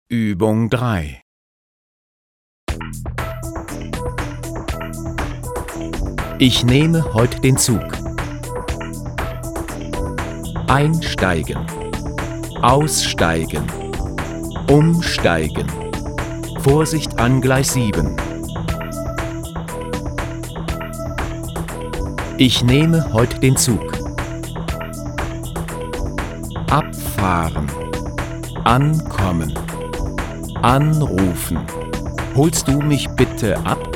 Übung 3. Ich nehme heute den Zug. Einsteigen, aussteigen, umsteigen. Vorsicht an Gleis 7. Ich nehme heute den Zug. Abfahren, ankommen, anrufen. Holst du mich bitte ab?